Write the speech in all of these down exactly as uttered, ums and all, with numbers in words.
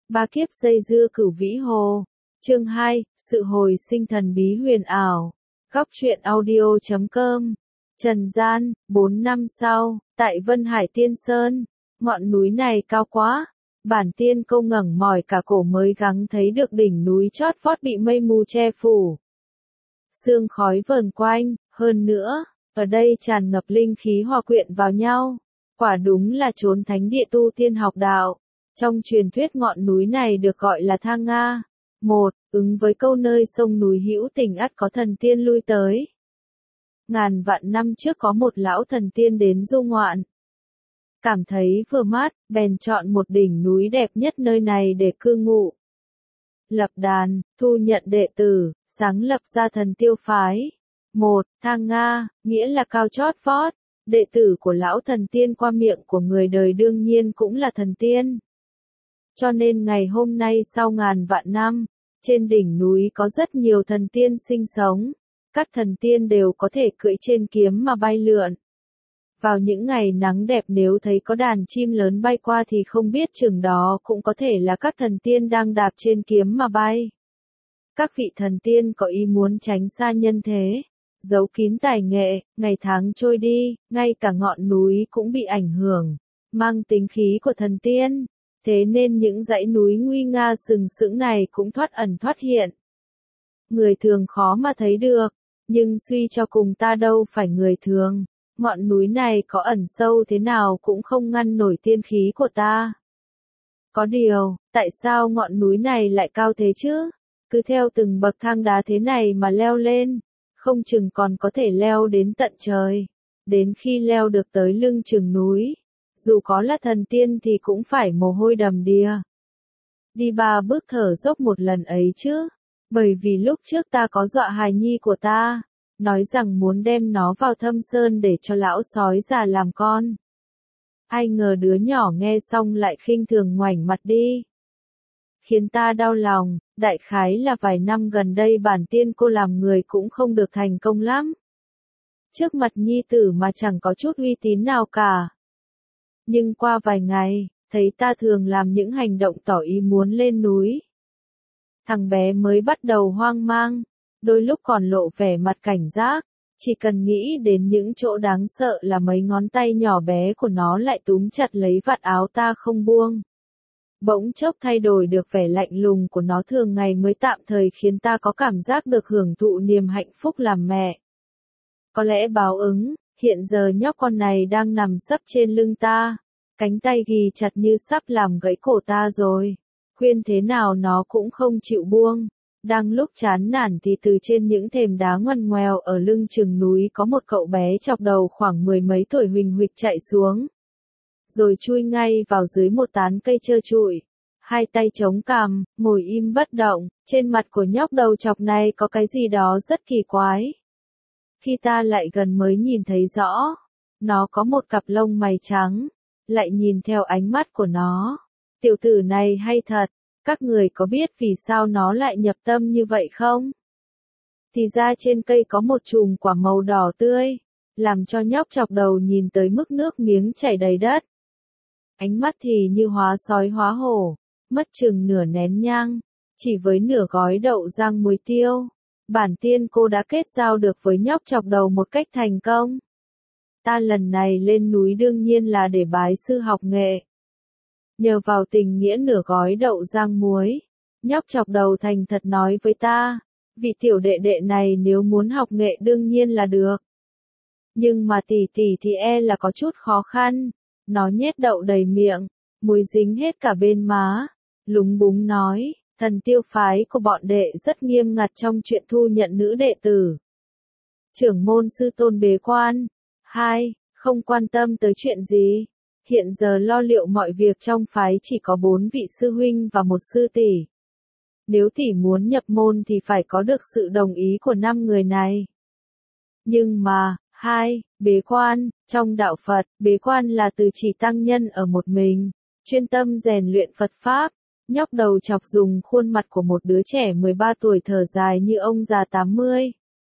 Ba kiếp dây dưa Cửu Vĩ Hồ. Chương hai, sự hồi sinh thần bí huyền ảo. Góc truyện audio chấm com. Trần gian, bốn năm sau, tại Vân Hải Tiên Sơn, ngọn núi này cao quá. Bản tiên câu ngẩng mỏi cả cổ mới gắng thấy được đỉnh núi chót vót bị mây mù che phủ. Sương khói vờn quanh, hơn nữa, ở đây tràn ngập linh khí hòa quyện vào nhau. Quả đúng là chốn thánh địa tu tiên học đạo. Trong truyền thuyết ngọn núi này được gọi là Thang Nga. Một, ứng với câu nơi sông núi hữu tình ắt có thần tiên lui tới. Ngàn vạn năm trước có một lão thần tiên đến du ngoạn. Cảm thấy vừa mát, bèn chọn một đỉnh núi đẹp nhất nơi này để cư ngụ. Lập đàn, thu nhận đệ tử, sáng lập ra thần tiêu phái. Một, Thang Nga, nghĩa là cao chót vót. Đệ tử của lão thần tiên qua miệng của người đời đương nhiên cũng là thần tiên. Cho nên ngày hôm nay sau ngàn vạn năm, trên đỉnh núi có rất nhiều thần tiên sinh sống. Các thần tiên đều có thể cưỡi trên kiếm mà bay lượn. Vào những ngày nắng đẹp nếu thấy có đàn chim lớn bay qua thì không biết chừng đó cũng có thể là các thần tiên đang đạp trên kiếm mà bay. Các vị thần tiên có ý muốn tránh xa nhân thế, giấu kín tài nghệ, ngày tháng trôi đi, ngay cả ngọn núi cũng bị ảnh hưởng, mang tính khí của thần tiên. Thế nên những dãy núi nguy nga sừng sững này cũng thoát ẩn thoát hiện. Người thường khó mà thấy được, nhưng suy cho cùng ta đâu phải người thường. Ngọn núi này có ẩn sâu thế nào cũng không ngăn nổi tiên khí của ta. Có điều, tại sao ngọn núi này lại cao thế chứ? Cứ theo từng bậc thang đá thế này mà leo lên, không chừng còn có thể leo đến tận trời. Đến khi leo được tới lưng chừng núi, dù có là thần tiên thì cũng phải mồ hôi đầm đìa. Đi ba bước thở dốc một lần ấy chứ, bởi vì lúc trước ta có dọa hài nhi của ta, nói rằng muốn đem nó vào thâm sơn để cho lão sói già làm con. Ai ngờ đứa nhỏ nghe xong lại khinh thường ngoảnh mặt đi. Khiến ta đau lòng, đại khái là vài năm gần đây bản tiên cô làm người cũng không được thành công lắm. Trước mặt nhi tử mà chẳng có chút uy tín nào cả. Nhưng qua vài ngày, thấy ta thường làm những hành động tỏ ý muốn lên núi. Thằng bé mới bắt đầu hoang mang, đôi lúc còn lộ vẻ mặt cảnh giác, chỉ cần nghĩ đến những chỗ đáng sợ là mấy ngón tay nhỏ bé của nó lại túm chặt lấy vạt áo ta không buông. Bỗng chốc thay đổi được vẻ lạnh lùng của nó thường ngày mới tạm thời khiến ta có cảm giác được hưởng thụ niềm hạnh phúc làm mẹ. Có lẽ báo ứng, hiện giờ nhóc con này đang nằm sấp trên lưng ta, cánh tay ghì chặt như sắp làm gãy cổ ta rồi. Khuyên thế nào nó cũng không chịu buông. Đang lúc chán nản thì từ trên những thềm đá ngoằn ngoèo ở lưng chừng núi có một cậu bé chọc đầu khoảng mười mấy tuổi huỳnh huỵch chạy xuống. Rồi chui ngay vào dưới một tán cây trơ trụi. Hai tay chống cằm, ngồi im bất động, trên mặt của nhóc đầu chọc này có cái gì đó rất kỳ quái. Khi ta lại gần mới nhìn thấy rõ, nó có một cặp lông mày trắng, lại nhìn theo ánh mắt của nó. Tiểu tử này hay thật, các người có biết vì sao nó lại nhập tâm như vậy không? Thì ra trên cây có một chùm quả màu đỏ tươi, làm cho nhóc chọc đầu nhìn tới mức nước miếng chảy đầy đất. Ánh mắt thì như hóa sói hóa hổ, mất chừng nửa nén nhang, chỉ với nửa gói đậu rang muối tiêu. Bản tiên cô đã kết giao được với nhóc chọc đầu một cách thành công. Ta lần này lên núi đương nhiên là để bái sư học nghệ. Nhờ vào tình nghĩa nửa gói đậu rang muối, nhóc chọc đầu thành thật nói với ta, vị tiểu đệ đệ này nếu muốn học nghệ đương nhiên là được. Nhưng mà tỷ tỷ thì e là có chút khó khăn. Nó nhét đậu đầy miệng, muối dính hết cả bên má, lúng búng nói, thần tiêu phái của bọn đệ rất nghiêm ngặt trong chuyện thu nhận nữ đệ tử. Trưởng môn sư tôn bế quan. Hai, không quan tâm tới chuyện gì. Hiện giờ lo liệu mọi việc trong phái chỉ có bốn vị sư huynh và một sư tỷ. Nếu tỷ muốn nhập môn thì phải có được sự đồng ý của năm người này. Nhưng mà, hai, bế quan, trong đạo Phật, bế quan là từ chỉ tăng nhân ở một mình, chuyên tâm rèn luyện Phật Pháp. Nhóc đầu chọc dùng khuôn mặt của một đứa trẻ mười ba tuổi thở dài như ông già tám mươi.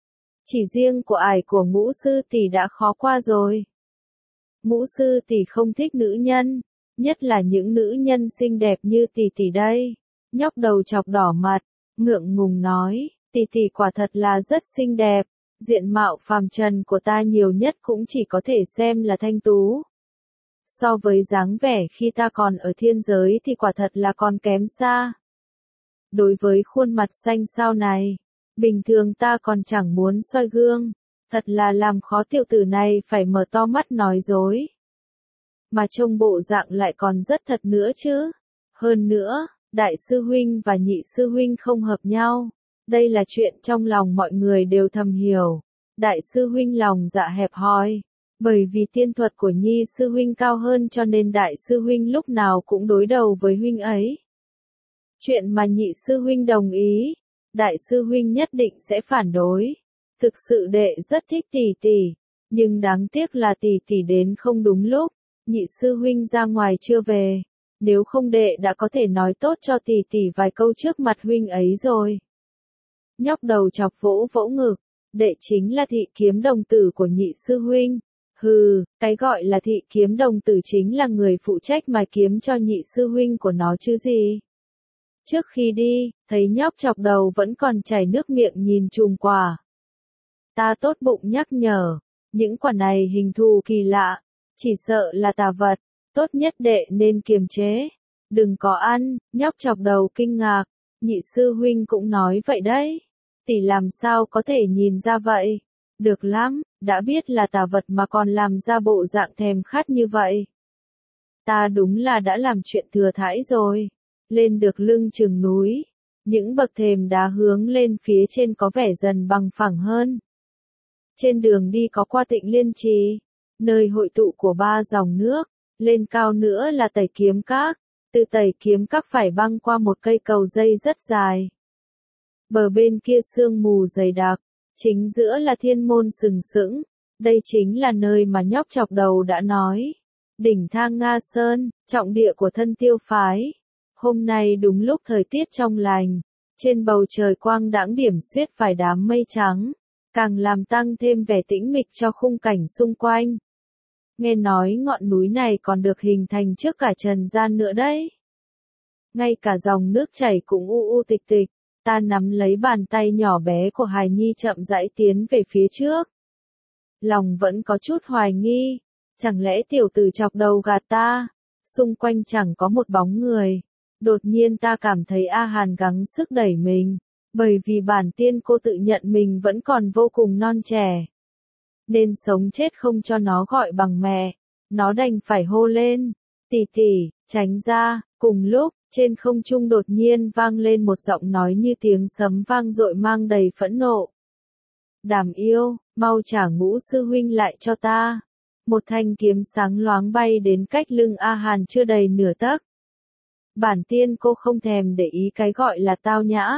Chỉ riêng của ải của ngũ sư tỷ đã khó qua rồi. Ngũ sư tỷ không thích nữ nhân, nhất là những nữ nhân xinh đẹp như tỷ tỷ đây. Nhóc đầu chọc đỏ mặt, ngượng ngùng nói, tỷ tỷ quả thật là rất xinh đẹp, diện mạo phàm trần của ta nhiều nhất cũng chỉ có thể xem là thanh tú. So với dáng vẻ khi ta còn ở thiên giới thì quả thật là còn kém xa. Đối với khuôn mặt xanh xao này, bình thường ta còn chẳng muốn soi gương, thật là làm khó tiểu tử này phải mở to mắt nói dối. Mà trông bộ dạng lại còn rất thật nữa chứ. Hơn nữa, đại sư huynh và nhị sư huynh không hợp nhau. Đây là chuyện trong lòng mọi người đều thầm hiểu. Đại sư huynh lòng dạ hẹp hòi, bởi vì tiên thuật của nhi sư huynh cao hơn cho nên đại sư huynh lúc nào cũng đối đầu với huynh ấy. Chuyện mà nhị sư huynh đồng ý, đại sư huynh nhất định sẽ phản đối. Thực sự đệ rất thích tỷ tỷ, nhưng đáng tiếc là tỷ tỷ đến không đúng lúc, nhị sư huynh ra ngoài chưa về. Nếu không đệ đã có thể nói tốt cho tỷ tỷ vài câu trước mặt huynh ấy rồi. Nhóc đầu chọc vỗ vỗ ngực, đệ chính là thị kiếm đồng tử của nhị sư huynh. Hừ, cái gọi là thị kiếm đồng tử chính là người phụ trách mài kiếm cho nhị sư huynh của nó chứ gì. Trước khi đi, thấy nhóc chọc đầu vẫn còn chảy nước miệng nhìn chùm quả. Ta tốt bụng nhắc nhở, những quả này hình thù kỳ lạ, chỉ sợ là tà vật, tốt nhất đệ nên kiềm chế, đừng có ăn. Nhóc chọc đầu kinh ngạc, nhị sư huynh cũng nói vậy đấy, tỷ làm sao có thể nhìn ra vậy, được lắm, đã biết là tà vật mà còn làm ra bộ dạng thèm khát như vậy. Ta đúng là đã làm chuyện thừa thãi rồi. Lên được lưng chừng núi, những bậc thềm đá hướng lên phía trên có vẻ dần bằng phẳng hơn. Trên đường đi có qua Tịnh Liên Trì, nơi hội tụ của ba dòng nước, lên cao nữa là Tẩy Kiếm Các, từ Tẩy Kiếm Các phải băng qua một cây cầu dây rất dài. Bờ bên kia sương mù dày đặc, chính giữa là thiên môn sừng sững, đây chính là nơi mà nhóc chọc đầu đã nói. Đỉnh Thang Nga Sơn, trọng địa của Thân Tiêu phái. Hôm nay đúng lúc thời tiết trong lành, trên bầu trời quang đãng điểm xuyết vài đám mây trắng, càng làm tăng thêm vẻ tĩnh mịch cho khung cảnh xung quanh. Nghe nói ngọn núi này còn được hình thành trước cả trần gian nữa đấy. Ngay cả dòng nước chảy cũng u u tịch tịch, ta nắm lấy bàn tay nhỏ bé của hài nhi chậm rãi tiến về phía trước. Lòng vẫn có chút hoài nghi, chẳng lẽ tiểu tử chọc đầu gạt ta, xung quanh chẳng có một bóng người. Đột nhiên ta cảm thấy A Hàn gắng sức đẩy mình, bởi vì bản tiên cô tự nhận mình vẫn còn vô cùng non trẻ. Nên sống chết không cho nó gọi bằng mẹ, nó đành phải hô lên, tỷ tỷ, tránh ra. Cùng lúc, trên không trung đột nhiên vang lên một giọng nói như tiếng sấm vang dội mang đầy phẫn nộ. Đàm yêu, mau trả Ngũ sư huynh lại cho ta. Một thanh kiếm sáng loáng bay đến cách lưng A Hàn chưa đầy nửa tấc. Bản tiên cô không thèm để ý cái gọi là tao nhã.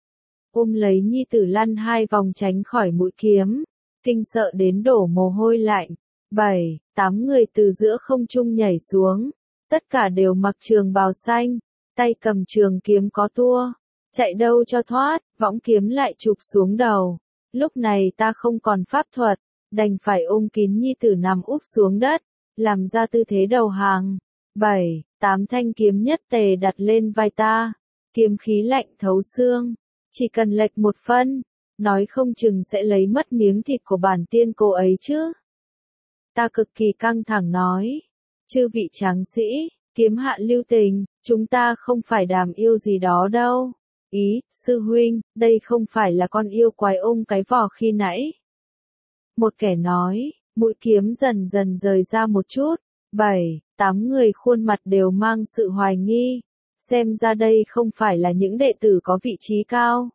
Ôm lấy nhi tử lăn hai vòng tránh khỏi mũi kiếm, kinh sợ đến đổ mồ hôi lạnh. Bảy, tám người từ giữa không trung nhảy xuống, tất cả đều mặc trường bào xanh, tay cầm trường kiếm có tua, chạy đâu cho thoát, võng kiếm lại chụp xuống đầu. Lúc này ta không còn pháp thuật, đành phải ôm kín nhi tử nằm úp xuống đất, làm ra tư thế đầu hàng. Bảy, tám thanh kiếm nhất tề đặt lên vai ta, kiếm khí lạnh thấu xương, chỉ cần lệch một phân, nói không chừng sẽ lấy mất miếng thịt của bản tiên cô ấy chứ. Ta cực kỳ căng thẳng nói, chư vị tráng sĩ, kiếm hạ lưu tình, chúng ta không phải đàm yêu gì đó đâu. Ý, sư huynh, đây không phải là con yêu quái ôm cái vò khi nãy. Một kẻ nói, mũi kiếm dần dần rời ra một chút. Bảy, tám người khuôn mặt đều mang sự hoài nghi, xem ra đây không phải là những đệ tử có vị trí cao.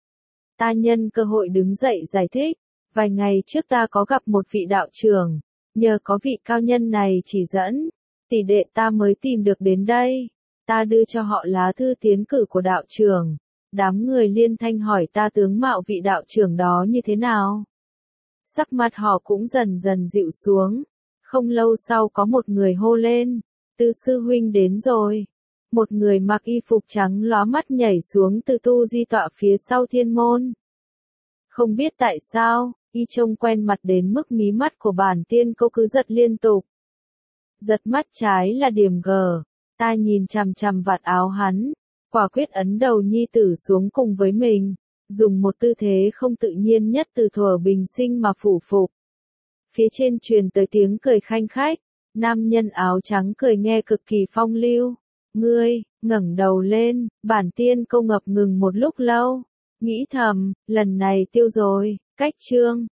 Ta nhân cơ hội đứng dậy giải thích, vài ngày trước ta có gặp một vị đạo trưởng, nhờ có vị cao nhân này chỉ dẫn, tỷ đệ ta mới tìm được đến đây. Ta đưa cho họ lá thư tiến cử của đạo trưởng. Đám người liên thanh hỏi ta tướng mạo vị đạo trưởng đó như thế nào. Sắc mặt họ cũng dần dần dịu xuống. Không lâu sau có một người hô lên, Tư sư huynh đến rồi. Một người mặc y phục trắng lóa mắt nhảy xuống từ tu di tọa phía sau thiên môn. Không biết tại sao, y trông quen mặt đến mức mí mắt của bản tiên cô cứ giật liên tục. Giật mắt trái là điểm G, ta nhìn chằm chằm vạt áo hắn, quả quyết ấn đầu nhi tử xuống cùng với mình, dùng một tư thế không tự nhiên nhất từ thuở bình sinh mà phủ phục. Phía trên truyền tới tiếng cười khanh khách, nam nhân áo trắng cười nghe cực kỳ phong lưu. Ngươi, ngẩng đầu lên, bản tiên câu ngập ngừng một lúc lâu, nghĩ thầm, lần này tiêu rồi, cách chương.